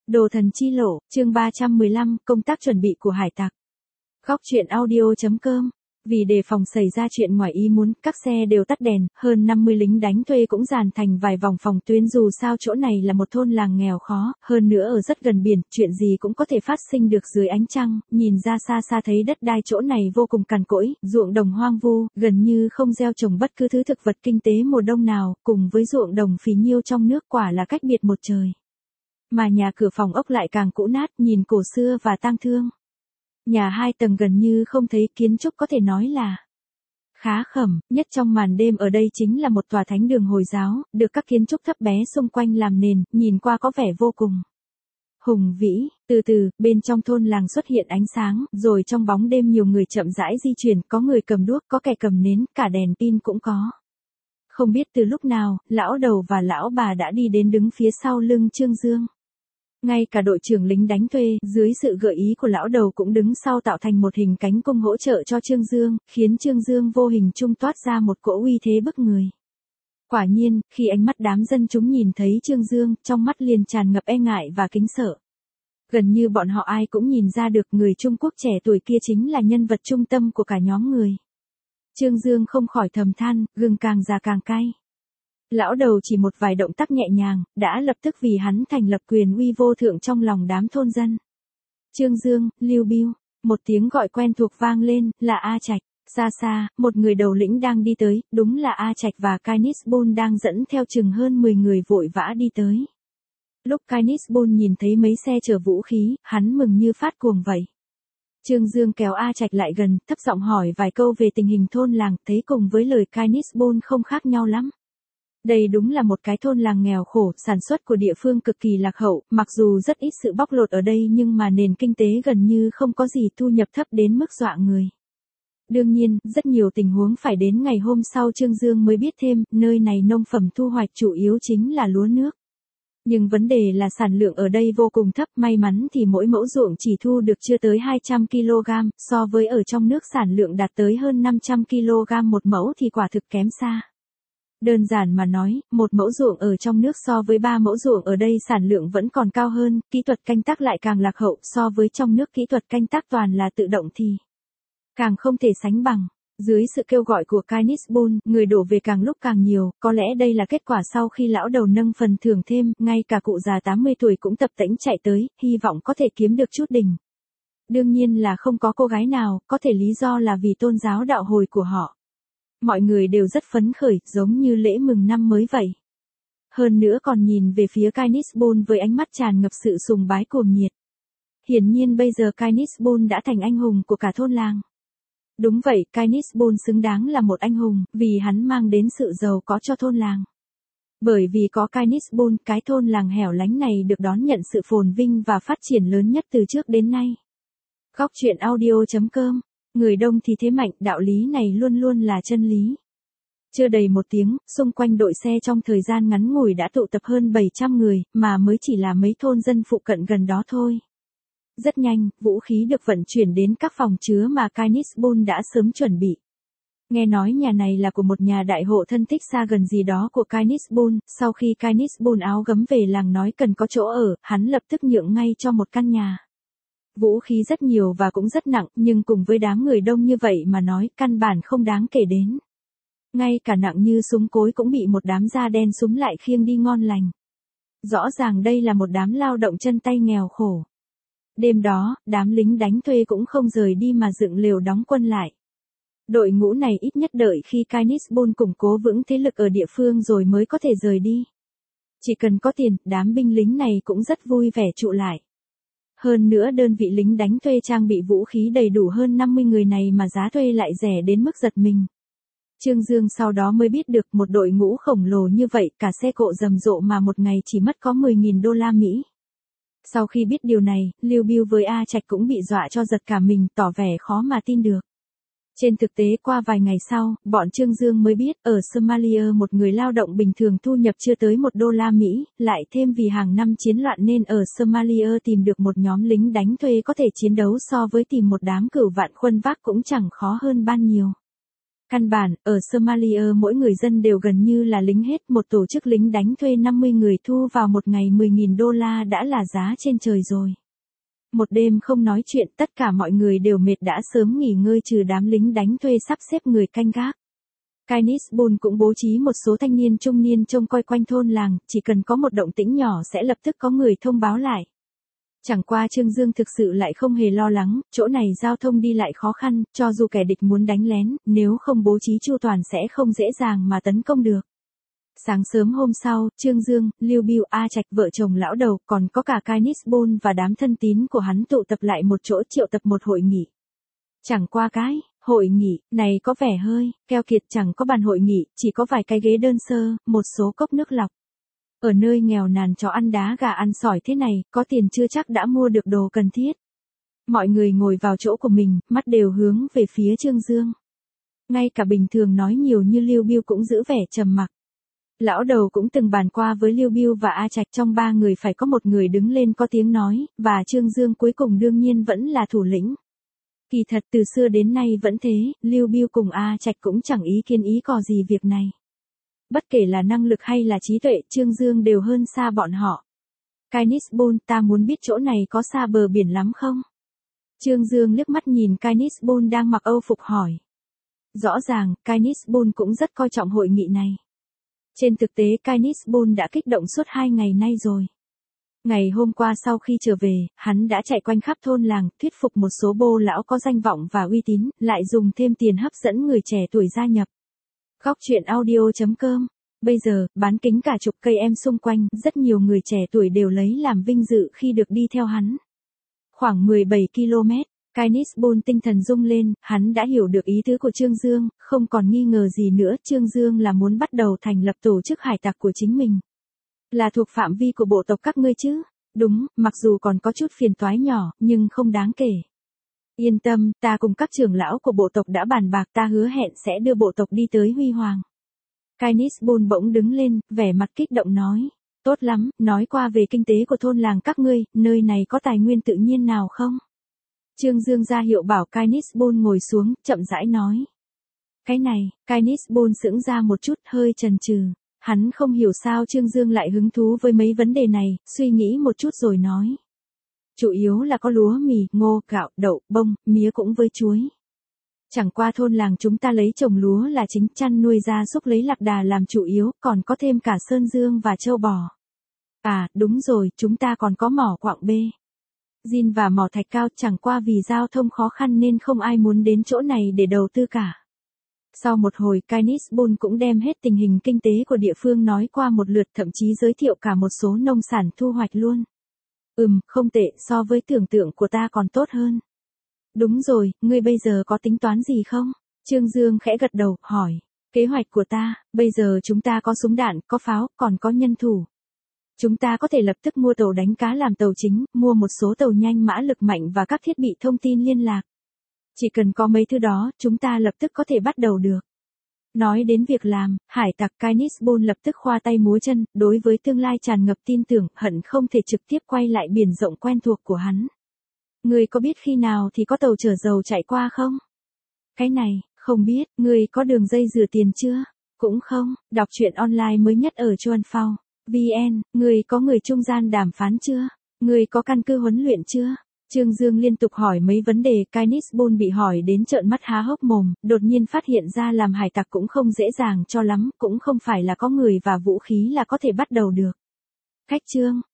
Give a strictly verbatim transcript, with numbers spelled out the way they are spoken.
Đồ thần chi lộ, chương ba trăm mười lăm, công tác chuẩn bị của hải tặc. Góc truyện audio.com. Vì đề phòng xảy ra chuyện ngoài ý muốn, các xe đều tắt đèn, hơn năm mươi lính đánh thuê cũng dàn thành vài vòng phòng tuyến dù sao chỗ này là một thôn làng nghèo khó, hơn nữa ở rất gần biển, chuyện gì cũng có thể phát sinh được dưới ánh trăng, nhìn ra xa xa thấy đất đai chỗ này vô cùng cằn cỗi, ruộng đồng hoang vu, gần như không gieo trồng bất cứ thứ thực vật kinh tế mùa đông nào, cùng với ruộng đồng phì nhiêu trong nước quả là cách biệt một trời. Mà nhà cửa phòng ốc lại càng cũ nát, nhìn cổ xưa và tang thương. Nhà hai tầng gần như không thấy, kiến trúc có thể nói là khá khẩm, nhất trong màn đêm ở đây chính là một tòa thánh đường Hồi giáo, được các kiến trúc thấp bé xung quanh làm nền, nhìn qua có vẻ vô cùng hùng vĩ. Từ từ, bên trong thôn làng xuất hiện ánh sáng, rồi trong bóng đêm nhiều người chậm rãi di chuyển, có người cầm đuốc, có kẻ cầm nến, cả đèn pin cũng có. Không biết từ lúc nào, lão đầu và lão bà đã đi đến đứng phía sau lưng Trương Dương. Ngay cả đội trưởng lính đánh thuê, dưới sự gợi ý của lão đầu cũng đứng sau tạo thành một hình cánh cung hỗ trợ cho Trương Dương, khiến Trương Dương vô hình trung toát ra một cỗ uy thế bức người. Quả nhiên, khi ánh mắt đám dân chúng nhìn thấy Trương Dương, trong mắt liền tràn ngập e ngại và kính sợ. Gần như bọn họ ai cũng nhìn ra được người Trung Quốc trẻ tuổi kia chính là nhân vật trung tâm của cả nhóm người. Trương Dương không khỏi thầm than, gừng càng già càng cay. Lão đầu chỉ một vài động tác nhẹ nhàng, đã lập tức vì hắn thành lập quyền uy vô thượng trong lòng đám thôn dân. Trương Dương, Lưu Biêu, một tiếng gọi quen thuộc vang lên, là A Trạch. Xa xa, một người đầu lĩnh đang đi tới, đúng là A Trạch và Kainisbon đang dẫn theo chừng hơn mười người vội vã đi tới. Lúc Kainisbon nhìn thấy mấy xe chở vũ khí, hắn mừng như phát cuồng vậy. Trương Dương kéo A Trạch lại gần, thấp giọng hỏi vài câu về tình hình thôn làng, thấy cùng với lời Kainisbon không khác nhau lắm. Đây đúng là một cái thôn làng nghèo khổ, sản xuất của địa phương cực kỳ lạc hậu, mặc dù rất ít sự bóc lột ở đây nhưng mà nền kinh tế gần như không có gì, thu nhập thấp đến mức dọa người. Đương nhiên, rất nhiều tình huống phải đến ngày hôm sau Trương Dương mới biết thêm, nơi này nông phẩm thu hoạch chủ yếu chính là lúa nước. Nhưng vấn đề là sản lượng ở đây vô cùng thấp, may mắn thì mỗi mẫu ruộng chỉ thu được chưa tới hai trăm ki lô gam, so với ở trong nước sản lượng đạt tới hơn năm trăm ki lô gam một mẫu thì quả thực kém xa. Đơn giản mà nói, một mẫu ruộng ở trong nước so với ba mẫu ruộng ở đây sản lượng vẫn còn cao hơn, kỹ thuật canh tác lại càng lạc hậu, so với trong nước kỹ thuật canh tác toàn là tự động thì càng không thể sánh bằng. Dưới sự kêu gọi của Kainisbon, người đổ về càng lúc càng nhiều, có lẽ đây là kết quả sau khi lão đầu nâng phần thưởng thêm, ngay cả cụ già tám mươi tuổi cũng tập tễnh chạy tới, hy vọng có thể kiếm được chút đỉnh. Đương nhiên là không có cô gái nào, có thể lý do là vì tôn giáo đạo hồi của họ. Mọi người đều rất phấn khởi, giống như lễ mừng năm mới vậy. Hơn nữa còn nhìn về phía Kainisbon với ánh mắt tràn ngập sự sùng bái cuồng nhiệt. Hiển nhiên bây giờ Kainisbon đã thành anh hùng của cả thôn làng. Đúng vậy, Kainisbon xứng đáng là một anh hùng, vì hắn mang đến sự giàu có cho thôn làng. Bởi vì có Kainisbon, cái thôn làng hẻo lánh này được đón nhận sự phồn vinh và phát triển lớn nhất từ trước đến nay. Góc truyện audio.com. Người đông thì thế mạnh, đạo lý này luôn luôn là chân lý. Chưa đầy một tiếng, xung quanh đội xe trong thời gian ngắn ngủi đã tụ tập hơn bảy trăm người, mà mới chỉ là mấy thôn dân phụ cận gần đó thôi. Rất nhanh, vũ khí được vận chuyển đến các phòng chứa mà Kainisbon đã sớm chuẩn bị. Nghe nói nhà này là của một nhà đại hộ thân thích xa gần gì đó của Kainisbon, sau khi Kainisbon áo gấm về làng nói cần có chỗ ở, hắn lập tức nhượng ngay cho một căn nhà. Vũ khí rất nhiều và cũng rất nặng, nhưng cùng với đám người đông như vậy mà nói, căn bản không đáng kể đến. Ngay cả nặng như súng cối cũng bị một đám da đen súm lại khiêng đi ngon lành. Rõ ràng đây là một đám lao động chân tay nghèo khổ. Đêm đó, đám lính đánh thuê cũng không rời đi mà dựng lều đóng quân lại. Đội ngũ này ít nhất đợi khi Kainisbon củng cố vững thế lực ở địa phương rồi mới có thể rời đi. Chỉ cần có tiền, đám binh lính này cũng rất vui vẻ trụ lại. Hơn nữa đơn vị lính đánh thuê trang bị vũ khí đầy đủ hơn năm mươi người này mà giá thuê lại rẻ đến mức giật mình. Trương Dương sau đó mới biết được một đội ngũ khổng lồ như vậy, cả xe cộ rầm rộ mà một ngày chỉ mất có mười nghìn đô la Mỹ. Sau khi biết điều này, Lưu Biêu với A Trạch cũng bị dọa cho giật cả mình, tỏ vẻ khó mà tin được. Trên thực tế qua vài ngày sau, bọn Trương Dương mới biết, ở Somalia một người lao động bình thường thu nhập chưa tới một đô la Mỹ, lại thêm vì hàng năm chiến loạn nên ở Somalia tìm được một nhóm lính đánh thuê có thể chiến đấu so với tìm một đám cửu vạn khuân vác cũng chẳng khó hơn ban nhiều. Căn bản, ở Somalia mỗi người dân đều gần như là lính hết, một tổ chức lính đánh thuê năm mươi người thu vào một ngày mười nghìn đô la đã là giá trên trời rồi. Một đêm không nói chuyện, tất cả mọi người đều mệt đã sớm nghỉ ngơi trừ đám lính đánh thuê sắp xếp người canh gác. Kainisbun cũng bố trí một số thanh niên trung niên trông coi quanh thôn làng, chỉ cần có một động tĩnh nhỏ sẽ lập tức có người thông báo lại. Chẳng qua Trương Dương thực sự lại không hề lo lắng, chỗ này giao thông đi lại khó khăn, cho dù kẻ địch muốn đánh lén, nếu không bố trí chu toàn sẽ không dễ dàng mà tấn công được. Sáng sớm hôm sau, Trương Dương, Lưu Bưu, A Trạch vợ chồng lão đầu, còn có cả Kainisbun và đám thân tín của hắn tụ tập lại một chỗ triệu tập một hội nghị. Chẳng qua cái, hội nghị này có vẻ hơi keo kiệt, chẳng có bàn hội nghị, chỉ có vài cái ghế đơn sơ, một số cốc nước lọc. Ở nơi nghèo nàn chó ăn đá gà ăn sỏi thế này, có tiền chưa chắc đã mua được đồ cần thiết. Mọi người ngồi vào chỗ của mình, mắt đều hướng về phía Trương Dương. Ngay cả bình thường nói nhiều như Lưu Bưu cũng giữ vẻ trầm mặc. Lão đầu cũng từng bàn qua với Lưu Bưu và A Trạch, trong ba người phải có một người đứng lên có tiếng nói, và Trương Dương cuối cùng đương nhiên vẫn là thủ lĩnh. Kỳ thật từ xưa đến nay vẫn thế, Lưu Bưu cùng A Trạch cũng chẳng ý kiến ý cò gì việc này. Bất kể là năng lực hay là trí tuệ, Trương Dương đều hơn xa bọn họ. Kainisbun, ta muốn biết chỗ này có xa bờ biển lắm không? Trương Dương liếc mắt nhìn Kainisbun đang mặc âu phục hỏi. Rõ ràng, Kainisbun cũng rất coi trọng hội nghị này. Trên thực tế Kainisbun đã kích động suốt hai ngày nay rồi. Ngày hôm qua sau khi trở về, hắn đã chạy quanh khắp thôn làng, thuyết phục một số bô lão có danh vọng và uy tín, lại dùng thêm tiền hấp dẫn người trẻ tuổi gia nhập. Góc truyện audio chấm com. Bây giờ, bán kính cả chục cây em xung quanh, rất nhiều người trẻ tuổi đều lấy làm vinh dự khi được đi theo hắn. Khoảng mười bảy ki lô mét, Kainisbun tinh thần rung lên, hắn đã hiểu được ý tứ của Trương Dương, không còn nghi ngờ gì nữa, Trương Dương là muốn bắt đầu thành lập tổ chức hải tặc của chính mình. Là thuộc phạm vi của bộ tộc các ngươi chứ? Đúng, mặc dù còn có chút phiền toái nhỏ, nhưng không đáng kể. Yên tâm, ta cùng các trưởng lão của bộ tộc đã bàn bạc, ta hứa hẹn sẽ đưa bộ tộc đi tới huy hoàng. Kainisbun bỗng đứng lên, vẻ mặt kích động nói. Tốt lắm, nói qua về kinh tế của thôn làng các ngươi, nơi này có tài nguyên tự nhiên nào không? Trương Dương ra hiệu bảo Kainisbun ngồi xuống, chậm rãi nói. Cái này, Kainisbun sững ra một chút, hơi chần chừ. Hắn không hiểu sao Trương Dương lại hứng thú với mấy vấn đề này, suy nghĩ một chút rồi nói. Chủ yếu là có lúa mì, ngô, gạo, đậu, bông, mía cũng với chuối. Chẳng qua thôn làng chúng ta lấy trồng lúa là chính, chăn nuôi gia súc lấy lạc đà làm chủ yếu, còn có thêm cả sơn dương và trâu bò. À, đúng rồi, chúng ta còn có mỏ quặng B. Zin và mỏ thạch cao, chẳng qua vì giao thông khó khăn nên không ai muốn đến chỗ này để đầu tư cả. Sau một hồi, Kainisbun cũng đem hết tình hình kinh tế của địa phương nói qua một lượt, thậm chí giới thiệu cả một số nông sản thu hoạch luôn. Ừm, không tệ, so với tưởng tượng của ta còn tốt hơn. Đúng rồi, ngươi bây giờ có tính toán gì không? Trương Dương khẽ gật đầu, hỏi. Kế hoạch của ta, bây giờ chúng ta có súng đạn, có pháo, còn có nhân thủ. Chúng ta có thể lập tức mua tàu đánh cá làm tàu chính, mua một số tàu nhanh mã lực mạnh và các thiết bị thông tin liên lạc. Chỉ cần có mấy thứ đó, chúng ta lập tức có thể bắt đầu được. Nói đến việc làm, hải tặc Kainisbun lập tức khoa tay múa chân, đối với tương lai tràn ngập tin tưởng, hận không thể trực tiếp quay lại biển rộng quen thuộc của hắn. Ngươi có biết khi nào thì có tàu chở dầu chạy qua không? Cái này, không biết, ngươi có đường dây rửa tiền chưa? Cũng không, đọc truyện online mới nhất ở Chuan Phao. vê en, ngươi có người trung gian đàm phán chưa? Ngươi có căn cứ huấn luyện chưa? Trương Dương liên tục hỏi mấy vấn đề, Kainisbun bị hỏi đến trợn mắt há hốc mồm, đột nhiên phát hiện ra làm hải tặc cũng không dễ dàng cho lắm, cũng không phải là có người và vũ khí là có thể bắt đầu được. Khách trương,